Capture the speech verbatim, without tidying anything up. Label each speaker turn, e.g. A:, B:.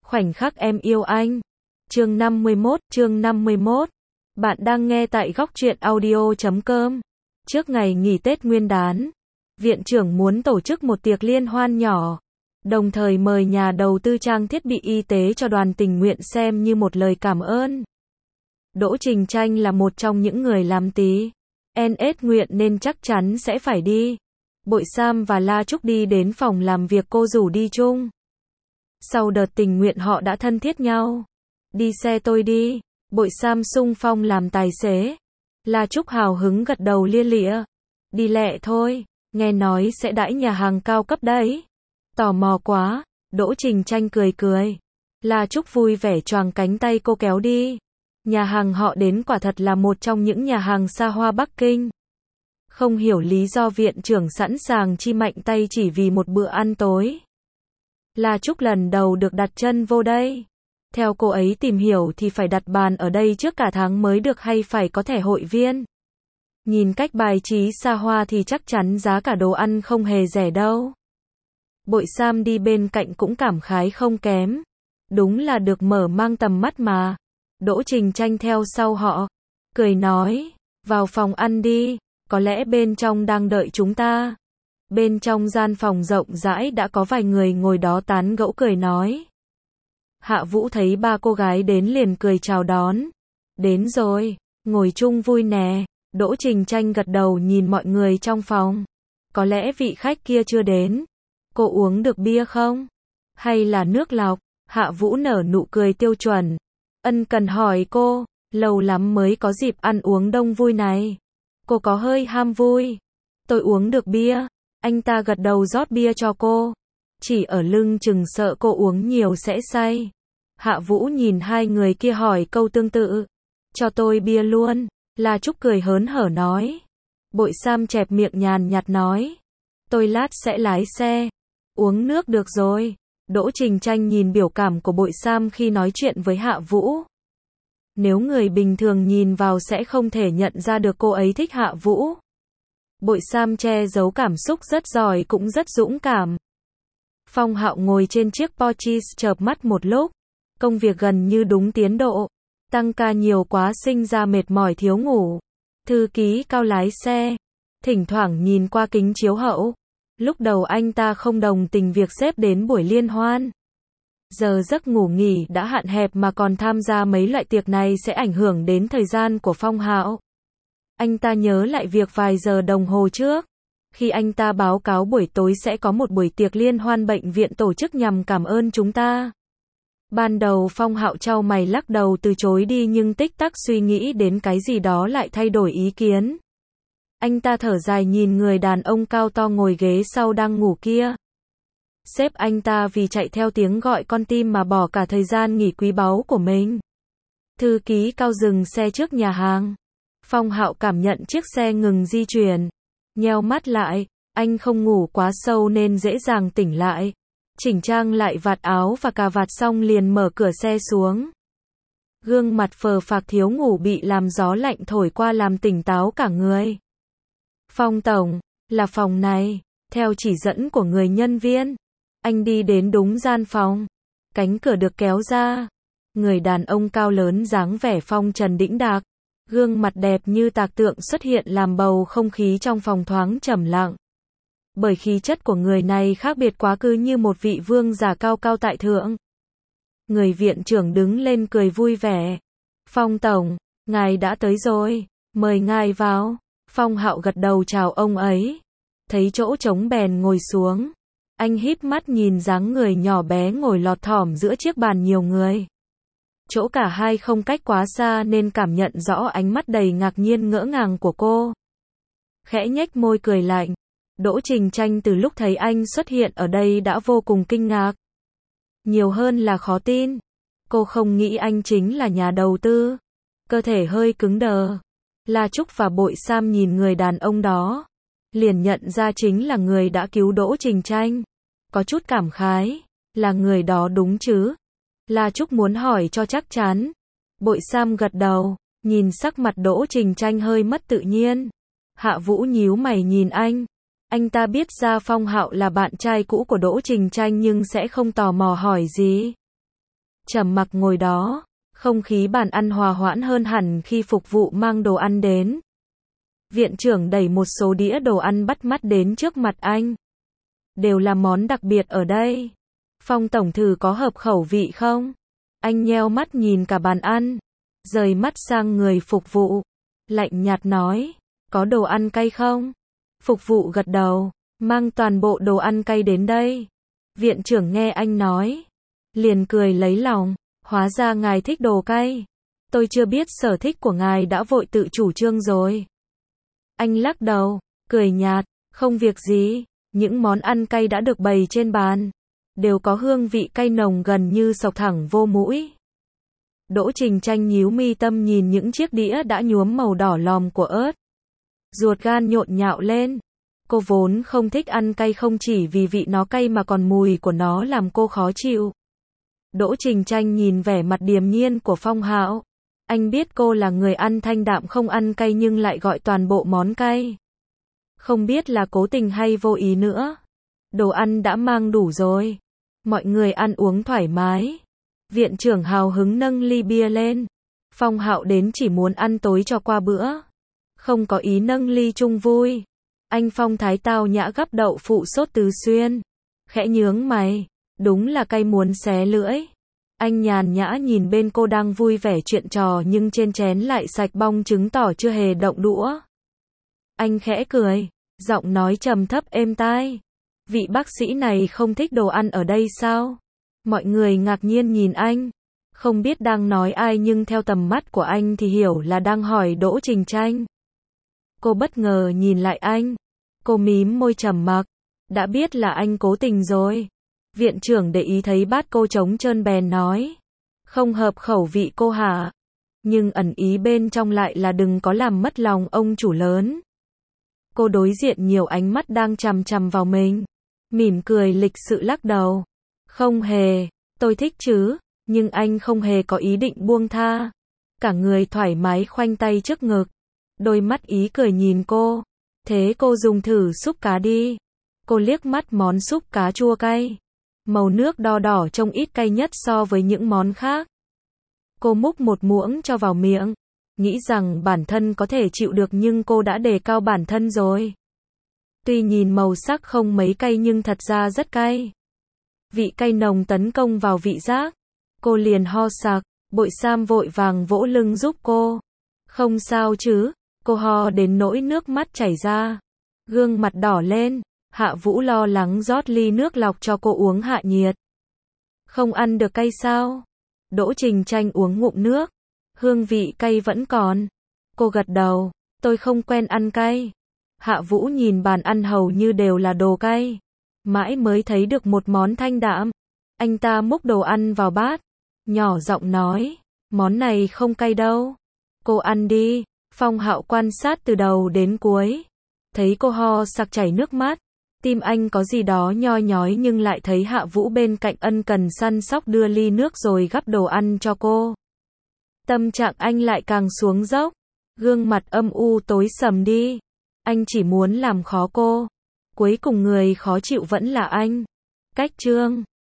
A: Khoảnh khắc em yêu anh. Chương năm mươi mốt, chương năm mươi mốt. Bạn đang nghe tại góc truyện audio chấm com. Trước ngày nghỉ Tết Nguyên đán, viện trưởng muốn tổ chức một tiệc liên hoan nhỏ, đồng thời mời nhà đầu tư trang thiết bị y tế cho đoàn tình nguyện xem như một lời cảm ơn. Đỗ Trình Tranh là một trong những người làm tí en ét nguyện nên chắc chắn sẽ phải đi. Bội Sam và La Trúc đi đến phòng làm việc cô rủ đi chung. Sau đợt tình nguyện họ đã thân thiết nhau. Đi xe tôi đi. Bội Sam xung phong làm tài xế. La Trúc hào hứng gật đầu lia lịa. Đi lẹ thôi, nghe nói sẽ đãi nhà hàng cao cấp đấy. Tò mò quá. Đỗ Trình Tranh cười cười. La Trúc vui vẻ choàng cánh tay cô kéo đi. Nhà hàng họ đến quả thật là một trong những nhà hàng xa hoa Bắc Kinh. Không hiểu lý do viện trưởng sẵn sàng chi mạnh tay chỉ vì một bữa ăn tối. La Trúc lần đầu được đặt chân vô đây. Theo cô ấy tìm hiểu thì phải đặt bàn ở đây trước cả tháng mới được hay phải có thẻ hội viên. Nhìn cách bài trí xa hoa thì chắc chắn giá cả đồ ăn không hề rẻ đâu. Bội Sam đi bên cạnh cũng cảm khái không kém. Đúng là được mở mang tầm mắt mà. Đỗ Trình Tranh theo sau họ, cười nói, vào phòng ăn đi, có lẽ bên trong đang đợi chúng ta. Bên trong gian phòng rộng rãi đã có vài người ngồi đó tán gẫu cười nói. Hạ Vũ thấy ba cô gái đến liền cười chào đón. Đến rồi, ngồi chung vui nè. Đỗ Trình Tranh gật đầu nhìn mọi người trong phòng. Có lẽ vị khách kia chưa đến. Cô uống được bia không? Hay là nước lọc? Hạ Vũ nở nụ cười tiêu chuẩn. Ân cần hỏi cô, lâu lắm mới có dịp ăn uống đông vui này. Cô có hơi ham vui. Tôi uống được bia. Anh ta gật đầu rót bia cho cô. Chỉ ở lưng chừng sợ cô uống nhiều sẽ say. Hạ Vũ nhìn hai người kia hỏi câu tương tự. Cho tôi bia luôn. La Trúc cười hớn hở nói. Bội Sam chẹp miệng nhàn nhạt nói. Tôi lát sẽ lái xe. Uống nước được rồi. Đỗ Trình Tranh nhìn biểu cảm của Bội Sam khi nói chuyện với Hạ Vũ. Nếu người bình thường nhìn vào sẽ không thể nhận ra được cô ấy thích Hạ Vũ. Bội Sam che giấu cảm xúc rất giỏi cũng rất dũng cảm. Phong Hạo ngồi trên chiếc Porsche chợp mắt một lúc. Công việc gần như đúng tiến độ. Tăng ca nhiều quá sinh ra mệt mỏi thiếu ngủ. Thư ký Cao lái xe. Thỉnh thoảng nhìn qua kính chiếu hậu. Lúc đầu anh ta không đồng tình việc xếp đến buổi liên hoan. Giờ giấc ngủ nghỉ đã hạn hẹp mà còn tham gia mấy loại tiệc này sẽ ảnh hưởng đến thời gian của Phong Hạo. Anh ta nhớ lại việc vài giờ đồng hồ trước. Khi anh ta báo cáo buổi tối sẽ có một buổi tiệc liên hoan bệnh viện tổ chức nhằm cảm ơn chúng ta. Ban đầu Phong Hạo chau mày lắc đầu từ chối đi nhưng tích tắc suy nghĩ đến cái gì đó lại thay đổi ý kiến. Anh ta thở dài nhìn người đàn ông cao to ngồi ghế sau đang ngủ kia. Sếp anh ta vì chạy theo tiếng gọi con tim mà bỏ cả thời gian nghỉ quý báu của mình. Thư ký Cao dừng xe trước nhà hàng. Phong Hạo cảm nhận chiếc xe ngừng di chuyển. Nheo mắt lại, anh không ngủ quá sâu nên dễ dàng tỉnh lại. Chỉnh trang lại vạt áo và cà vạt xong liền mở cửa xe xuống. Gương mặt phờ phạc thiếu ngủ bị làm gió lạnh thổi qua làm tỉnh táo cả người. Phong tổng, là phòng này, theo chỉ dẫn của người nhân viên. Anh đi đến đúng gian phòng. Cánh cửa được kéo ra. Người đàn ông cao lớn dáng vẻ phong trần đĩnh đạc. Gương mặt đẹp như tạc tượng xuất hiện làm bầu không khí trong phòng thoáng trầm lặng. Bởi khí chất của người này khác biệt quá cứ như một vị vương giả cao cao tại thượng. Người viện trưởng đứng lên cười vui vẻ. Phong tổng, ngài đã tới rồi, mời ngài vào. Phong Hạo gật đầu chào ông ấy. Thấy chỗ trống bèn ngồi xuống. Anh híp mắt nhìn dáng người nhỏ bé ngồi lọt thỏm giữa chiếc bàn nhiều người. Chỗ cả hai không cách quá xa nên cảm nhận rõ ánh mắt đầy ngạc nhiên ngỡ ngàng của cô. Khẽ nhếch môi cười lạnh. Đỗ Trình Tranh từ lúc thấy anh xuất hiện ở đây đã vô cùng kinh ngạc. Nhiều hơn là khó tin. Cô không nghĩ anh chính là nhà đầu tư. Cơ thể hơi cứng đờ. La Trúc và Bội Sam nhìn người đàn ông đó. Liền nhận ra chính là người đã cứu Đỗ Trình Tranh. Có chút cảm khái. Là người đó đúng chứ? La Trúc muốn hỏi cho chắc chắn. Bội Sam gật đầu. Nhìn sắc mặt Đỗ Trình Tranh hơi mất tự nhiên. Hạ Vũ nhíu mày nhìn anh. Anh ta biết ra Phong Hạo là bạn trai cũ của Đỗ Trình Tranh nhưng sẽ không tò mò hỏi gì. trầm mặc ngồi đó, không khí bàn ăn hòa hoãn hơn hẳn khi phục vụ mang đồ ăn đến. Viện trưởng đẩy một số đĩa đồ ăn bắt mắt đến trước mặt anh. Đều là món đặc biệt ở đây. Phong tổng thử có hợp khẩu vị không? Anh nheo mắt nhìn cả bàn ăn, rời mắt sang người phục vụ, lạnh nhạt nói, có đồ ăn cay không? Phục vụ gật đầu, mang toàn bộ đồ ăn cay đến đây. Viện trưởng nghe anh nói, liền cười lấy lòng, hóa ra ngài thích đồ cay. Tôi chưa biết sở thích của ngài đã vội tự chủ trương rồi. Anh lắc đầu, cười nhạt, không việc gì, những món ăn cay đã được bày trên bàn, đều có hương vị cay nồng gần như xộc thẳng vô mũi. Đỗ Trình Tranh nhíu mi tâm nhìn những chiếc đĩa đã nhuốm màu đỏ lòm của ớt. Ruột gan nhộn nhạo lên. Cô vốn không thích ăn cay không chỉ vì vị nó cay mà còn mùi của nó làm cô khó chịu. Đỗ Trình Tranh nhìn vẻ mặt điềm nhiên của Phong Hạo. Anh biết cô là người ăn thanh đạm không ăn cay nhưng lại gọi toàn bộ món cay. Không biết là cố tình hay vô ý nữa. Đồ ăn đã mang đủ rồi. Mọi người ăn uống thoải mái. Viện trưởng hào hứng nâng ly bia lên. Phong Hạo đến chỉ muốn ăn tối cho qua bữa. Không có ý nâng ly chung vui. Anh Phong thái tao nhã gắp đậu phụ sốt tứ xuyên. Khẽ nhướng mày. Đúng là cay muốn xé lưỡi. Anh nhàn nhã nhìn bên cô đang vui vẻ chuyện trò nhưng trên chén lại sạch bong chứng tỏ chưa hề động đũa. Anh khẽ cười. Giọng nói trầm thấp êm tai. Vị bác sĩ này không thích đồ ăn ở đây sao? Mọi người ngạc nhiên nhìn anh. Không biết đang nói ai nhưng theo tầm mắt của anh thì hiểu là đang hỏi Đỗ Trình Tranh. Cô bất ngờ nhìn lại anh. Cô mím môi trầm mặc. Đã biết là anh cố tình rồi. Viện trưởng để ý thấy bát cô trống trơn bèn nói. Không hợp khẩu vị cô hả? Nhưng ẩn ý bên trong lại là đừng có làm mất lòng ông chủ lớn. Cô đối diện nhiều ánh mắt đang chằm chằm vào mình. Mỉm cười lịch sự lắc đầu. Không hề, tôi thích chứ, nhưng anh không hề có ý định buông tha. Cả người thoải mái khoanh tay trước ngực. Đôi mắt ý cười nhìn cô. Thế cô dùng thử súp cá đi. Cô liếc mắt món súp cá chua cay. Màu nước đo đỏ trông ít cay nhất so với những món khác. Cô múc một muỗng cho vào miệng. Nghĩ rằng bản thân có thể chịu được nhưng cô đã đề cao bản thân rồi. Tuy nhìn màu sắc không mấy cay nhưng thật ra rất cay. Vị cay nồng tấn công vào vị giác. Cô liền ho sặc. Bội Sam vội vàng vỗ lưng giúp cô. Không sao chứ. Cô ho đến nỗi nước mắt chảy ra. Gương mặt đỏ lên. Hạ Vũ lo lắng rót ly nước lọc cho cô uống hạ nhiệt. Không ăn được cay sao? Đỗ Trình Tranh uống ngụm nước. Hương vị cay vẫn còn. Cô gật đầu. Tôi không quen ăn cay. Hạ Vũ nhìn bàn ăn hầu như đều là đồ cay. Mãi mới thấy được một món thanh đạm. Anh ta múc đồ ăn vào bát. Nhỏ giọng nói. Món này không cay đâu. Cô ăn đi. Phong Hạo quan sát từ đầu đến cuối. Thấy cô ho sặc chảy nước mắt. Tim anh có gì đó nhoi nhói nhưng lại thấy Hạ Vũ bên cạnh ân cần săn sóc đưa ly nước rồi gắp đồ ăn cho cô. Tâm trạng anh lại càng xuống dốc. Gương mặt âm u tối sầm đi. Anh chỉ muốn làm khó cô. Cuối cùng người khó chịu vẫn là anh. Cách chương